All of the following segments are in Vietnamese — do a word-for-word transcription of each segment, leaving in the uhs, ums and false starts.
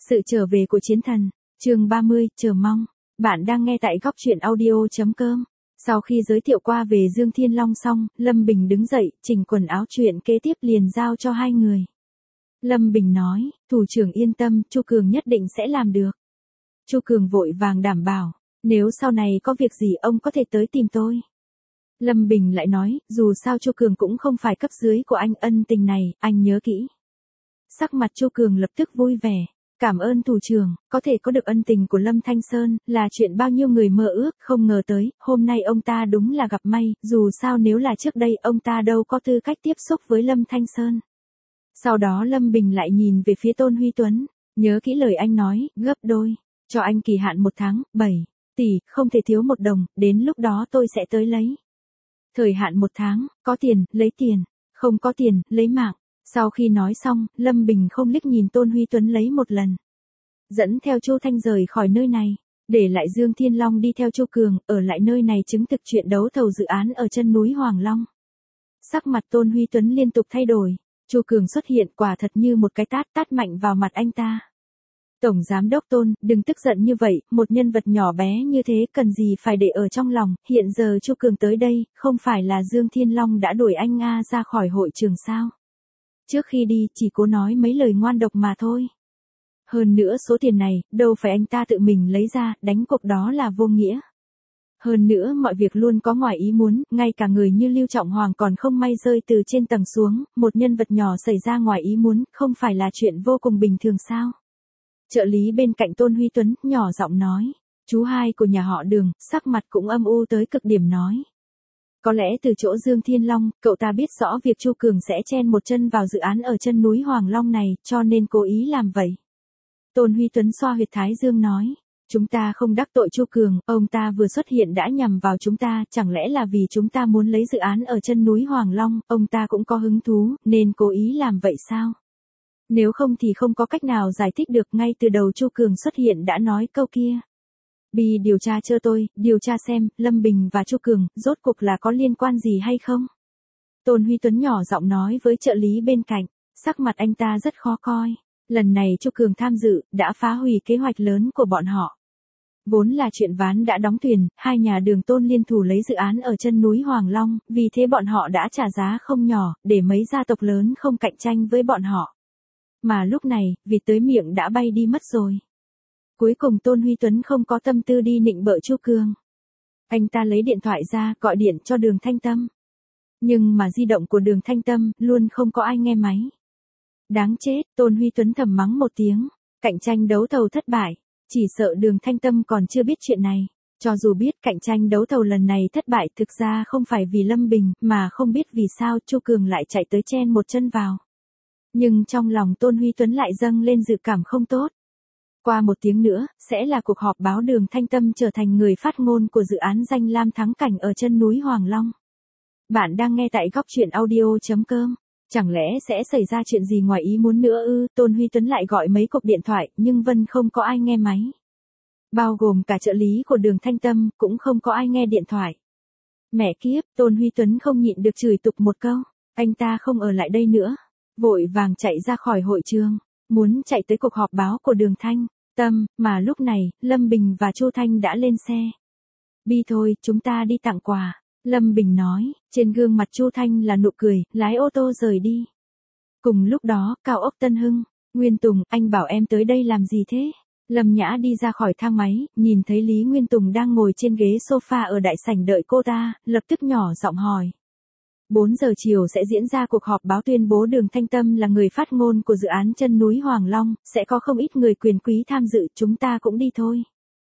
Sự trở về của chiến thần, chương ba mươi, chờ mong. Bạn đang nghe tại góc truyện audio.com. Sau khi giới thiệu qua về Dương Thiên Long xong, Lâm Bình đứng dậy, chỉnh quần áo, chuyện kế tiếp liền giao cho hai người. Lâm Bình nói, thủ trưởng yên tâm, Chu Cường nhất định sẽ làm được. Chu Cường vội vàng đảm bảo, nếu sau này có việc gì ông có thể tới tìm tôi. Lâm Bình lại nói, dù sao Chu Cường cũng không phải cấp dưới của anh, ân tình này, anh nhớ kỹ. Sắc mặt Chu Cường lập tức vui vẻ. Cảm ơn thủ trưởng, có thể có được ân tình của Lâm Thanh Sơn, là chuyện bao nhiêu người mơ ước, không ngờ tới, hôm nay ông ta đúng là gặp may, dù sao nếu là trước đây ông ta đâu có tư cách tiếp xúc với Lâm Thanh Sơn. Sau đó Lâm Bình lại nhìn về phía Tôn Huy Tuấn, nhớ kỹ lời anh nói, gấp đôi, cho anh kỳ hạn một tháng, bảy tỷ, không thể thiếu một đồng, đến lúc đó tôi sẽ tới lấy. Thời hạn một tháng, có tiền, lấy tiền, không có tiền, lấy mạng. Sau khi nói xong, Lâm Bình không liếc nhìn Tôn Huy Tuấn lấy một lần. Dẫn theo Chu Thanh rời khỏi nơi này, để lại Dương Thiên Long đi theo Chu Cường, ở lại nơi này chứng thực chuyện đấu thầu dự án ở chân núi Hoàng Long. Sắc mặt Tôn Huy Tuấn liên tục thay đổi, Chu Cường xuất hiện quả thật như một cái tát tát mạnh vào mặt anh ta. Tổng Giám đốc Tôn, đừng tức giận như vậy, một nhân vật nhỏ bé như thế cần gì phải để ở trong lòng, hiện giờ Chu Cường tới đây, không phải là Dương Thiên Long đã đuổi anh Nga ra khỏi hội trường sao? Trước khi đi, chỉ cố nói mấy lời ngoan độc mà thôi. Hơn nữa số tiền này, đâu phải anh ta tự mình lấy ra, đánh cuộc đó là vô nghĩa. Hơn nữa mọi việc luôn có ngoài ý muốn, ngay cả người như Lưu Trọng Hoàng còn không may rơi từ trên tầng xuống, một nhân vật nhỏ xảy ra ngoài ý muốn, không phải là chuyện vô cùng bình thường sao? Trợ lý bên cạnh Tôn Huy Tuấn, nhỏ giọng nói, chú hai của nhà họ Đường, sắc mặt cũng âm u tới cực điểm nói. Có lẽ từ chỗ Dương Thiên Long, cậu ta biết rõ việc Chu Cường sẽ chen một chân vào dự án ở chân núi Hoàng Long này, cho nên cố ý làm vậy. Tôn Huy Tuấn xoa huyệt thái dương nói, chúng ta không đắc tội Chu Cường, ông ta vừa xuất hiện đã nhằm vào chúng ta, chẳng lẽ là vì chúng ta muốn lấy dự án ở chân núi Hoàng Long, ông ta cũng có hứng thú, nên cố ý làm vậy sao? Nếu không thì không có cách nào giải thích được, ngay từ đầu Chu Cường xuất hiện đã nói câu kia. Bi điều tra cho tôi, điều tra xem, Lâm Bình và Chu Cường, rốt cuộc là có liên quan gì hay không? Tôn Huy Tuấn nhỏ giọng nói với trợ lý bên cạnh, sắc mặt anh ta rất khó coi. Lần này Chu Cường tham dự, đã phá hủy kế hoạch lớn của bọn họ. Vốn là chuyện ván đã đóng thuyền, hai nhà Đường Tôn liên thủ lấy dự án ở chân núi Hoàng Long, vì thế bọn họ đã trả giá không nhỏ, để mấy gia tộc lớn không cạnh tranh với bọn họ. Mà lúc này, vì tới miệng đã bay đi mất rồi. Cuối cùng Tôn Huy Tuấn không có tâm tư đi nịnh bợ Chu Cường. Anh ta lấy điện thoại ra, gọi điện cho Đường Thanh Tâm. Nhưng mà di động của Đường Thanh Tâm, luôn không có ai nghe máy. Đáng chết, Tôn Huy Tuấn thầm mắng một tiếng, cạnh tranh đấu thầu thất bại, chỉ sợ Đường Thanh Tâm còn chưa biết chuyện này. Cho dù biết cạnh tranh đấu thầu lần này thất bại thực ra không phải vì Lâm Bình, mà không biết vì sao Chu Cường lại chạy tới chen một chân vào. Nhưng trong lòng Tôn Huy Tuấn lại dâng lên dự cảm không tốt. Qua một tiếng nữa, sẽ là cuộc họp báo Đường Thanh Tâm trở thành người phát ngôn của dự án danh lam thắng cảnh ở chân núi Hoàng Long. Bạn đang nghe tại góc truyện audio.com. Chẳng lẽ sẽ xảy ra chuyện gì ngoài ý muốn nữa ư? Tôn Huy Tuấn lại gọi mấy cuộc điện thoại, nhưng vẫn không có ai nghe máy. Bao gồm cả trợ lý của Đường Thanh Tâm, cũng không có ai nghe điện thoại. Mẹ kiếp, Tôn Huy Tuấn không nhịn được chửi tục một câu. Anh ta không ở lại đây nữa. Vội vàng chạy ra khỏi hội trường. Muốn chạy tới cuộc họp báo của Đường Thanh Tâm, mà lúc này, Lâm Bình và Chu Thanh đã lên xe. Bi thôi, chúng ta đi tặng quà. Lâm Bình nói, trên gương mặt Chu Thanh là nụ cười, lái ô tô rời đi. Cùng lúc đó, cao ốc Tân Hưng, Nguyên Tùng, anh bảo em tới đây làm gì thế? Lâm Nhã đi ra khỏi thang máy, nhìn thấy Lý Nguyên Tùng đang ngồi trên ghế sofa ở đại sảnh đợi cô ta, lập tức nhỏ giọng hỏi. bốn giờ chiều sẽ diễn ra cuộc họp báo tuyên bố Đường Thanh Tâm là người phát ngôn của dự án chân núi Hoàng Long, sẽ có không ít người quyền quý tham dự, chúng ta cũng đi thôi.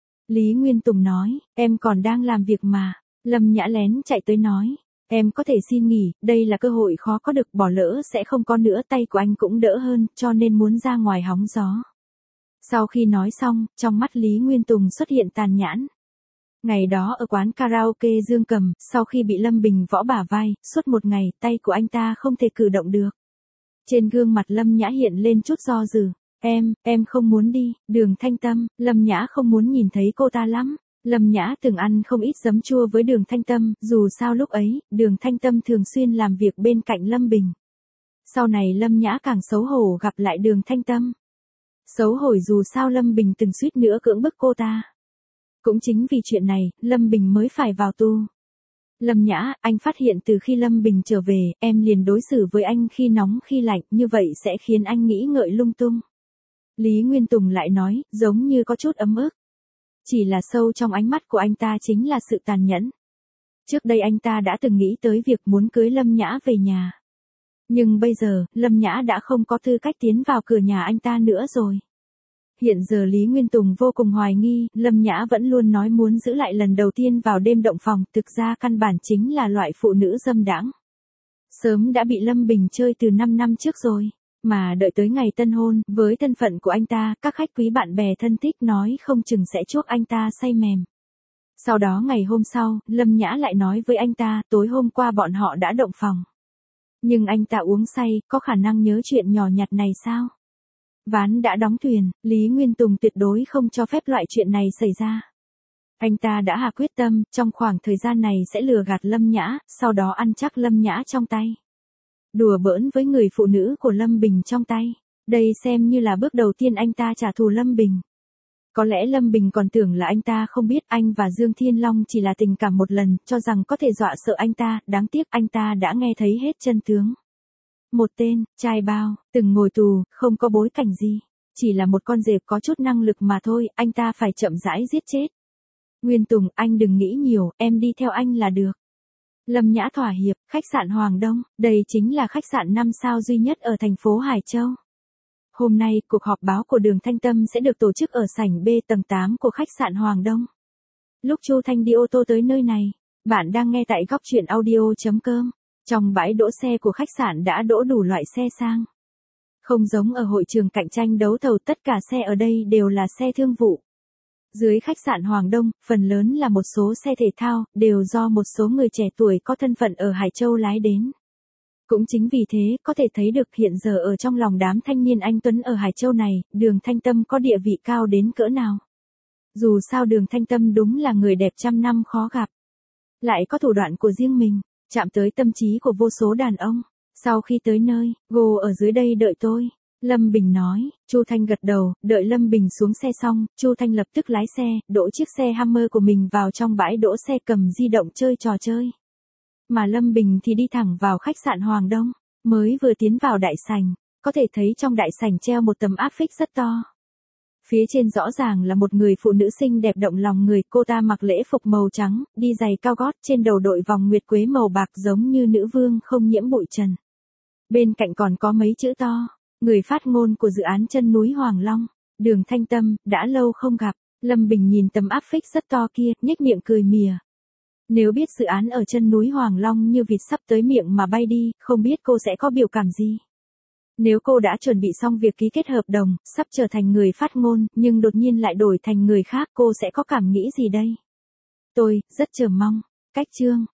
Lý Nguyên Tùng nói, em còn đang làm việc mà. Lâm Nhã lén chạy tới nói, em có thể xin nghỉ, đây là cơ hội khó có được, bỏ lỡ sẽ không có nữa, tay của anh cũng đỡ hơn, cho nên muốn ra ngoài hóng gió. Sau khi nói xong, trong mắt Lý Nguyên Tùng xuất hiện tàn nhãn. Ngày đó ở quán karaoke Dương Cầm, sau khi bị Lâm Bình võ bả vai, suốt một ngày, tay của anh ta không thể cử động được. Trên gương mặt Lâm Nhã hiện lên chút do dự, em, em không muốn đi, Đường Thanh Tâm, Lâm Nhã không muốn nhìn thấy cô ta lắm. Lâm Nhã từng ăn không ít giấm chua với Đường Thanh Tâm, dù sao lúc ấy, Đường Thanh Tâm thường xuyên làm việc bên cạnh Lâm Bình. Sau này Lâm Nhã càng xấu hổ gặp lại Đường Thanh Tâm. Xấu hổ dù sao Lâm Bình từng suýt nữa cưỡng bức cô ta. Cũng chính vì chuyện này, Lâm Bình mới phải vào tù. Lâm Nhã, anh phát hiện từ khi Lâm Bình trở về, em liền đối xử với anh khi nóng khi lạnh, như vậy sẽ khiến anh nghĩ ngợi lung tung. Lý Nguyên Tùng lại nói, giống như có chút ấm ức. Chỉ là sâu trong ánh mắt của anh ta chính là sự tàn nhẫn. Trước đây anh ta đã từng nghĩ tới việc muốn cưới Lâm Nhã về nhà. Nhưng bây giờ, Lâm Nhã đã không có tư cách tiến vào cửa nhà anh ta nữa rồi. Hiện giờ Lý Nguyên Tùng vô cùng hoài nghi, Lâm Nhã vẫn luôn nói muốn giữ lại lần đầu tiên vào đêm động phòng, thực ra căn bản chính là loại phụ nữ dâm đãng. Sớm đã bị Lâm Bình chơi từ năm năm trước rồi, mà đợi tới ngày tân hôn, với thân phận của anh ta, các khách quý bạn bè thân thích nói không chừng sẽ chuốc anh ta say mềm. Sau đó ngày hôm sau, Lâm Nhã lại nói với anh ta, tối hôm qua bọn họ đã động phòng. Nhưng anh ta uống say, có khả năng nhớ chuyện nhỏ nhặt này sao? Ván đã đóng thuyền, Lý Nguyên Tùng tuyệt đối không cho phép loại chuyện này xảy ra. Anh ta đã hạ quyết tâm, trong khoảng thời gian này sẽ lừa gạt Lâm Nhã, sau đó ăn chắc Lâm Nhã trong tay. Đùa bỡn với người phụ nữ của Lâm Bình trong tay. Đây xem như là bước đầu tiên anh ta trả thù Lâm Bình. Có lẽ Lâm Bình còn tưởng là anh ta không biết anh và Dương Thiên Long chỉ là tình cảm một lần, cho rằng có thể dọa sợ anh ta, đáng tiếc anh ta đã nghe thấy hết chân tướng. Một tên, trai bao, từng ngồi tù, không có bối cảnh gì. Chỉ là một con dẹp có chút năng lực mà thôi, anh ta phải chậm rãi giết chết. Nguyên Tùng, anh đừng nghĩ nhiều, em đi theo anh là được. Lâm Nhã thỏa hiệp, khách sạn Hoàng Đông, đây chính là khách sạn năm sao duy nhất ở thành phố Hải Châu. Hôm nay, cuộc họp báo của Đường Thanh Tâm sẽ được tổ chức ở sảnh B tầng tám của khách sạn Hoàng Đông. Lúc Chu Thanh đi ô tô tới nơi này, bạn đang nghe tại góc truyện audio chấm com. Trong bãi đỗ xe của khách sạn đã đỗ đủ loại xe sang. Không giống ở hội trường cạnh tranh đấu thầu, tất cả xe ở đây đều là xe thương vụ. Dưới khách sạn Hoàng Đông, phần lớn là một số xe thể thao, đều do một số người trẻ tuổi có thân phận ở Hải Châu lái đến. Cũng chính vì thế, có thể thấy được hiện giờ ở trong lòng đám thanh niên anh tuấn ở Hải Châu này, Đường Thanh Tâm có địa vị cao đến cỡ nào. Dù sao Đường Thanh Tâm đúng là người đẹp trăm năm khó gặp. Lại có thủ đoạn của riêng mình, chạm tới tâm trí của vô số đàn ông. Sau khi tới nơi, Gô ở dưới đây đợi tôi. Lâm Bình nói. Chu Thanh gật đầu, đợi Lâm Bình xuống xe xong, Chu Thanh lập tức lái xe, đỗ chiếc xe Hammer của mình vào trong bãi đỗ xe, cầm di động chơi trò chơi. Mà Lâm Bình thì đi thẳng vào khách sạn Hoàng Đông. Mới vừa tiến vào đại sảnh, có thể thấy trong đại sảnh treo một tấm áp phích rất to. Phía trên rõ ràng là một người phụ nữ xinh đẹp động lòng người, cô ta mặc lễ phục màu trắng, đi giày cao gót, trên đầu đội vòng nguyệt quế màu bạc giống như nữ vương không nhiễm bụi trần. Bên cạnh còn có mấy chữ to, người phát ngôn của dự án chân núi Hoàng Long, Đường Thanh Tâm, đã lâu không gặp. Lâm Bình nhìn tấm áp phích rất to kia, nhếch miệng cười mỉa. Nếu biết dự án ở chân núi Hoàng Long như vịt sắp tới miệng mà bay đi, không biết cô sẽ có biểu cảm gì. Nếu cô đã chuẩn bị xong việc ký kết hợp đồng, sắp trở thành người phát ngôn, nhưng đột nhiên lại đổi thành người khác, cô sẽ có cảm nghĩ gì đây? Tôi, rất chờ mong. Cách chương.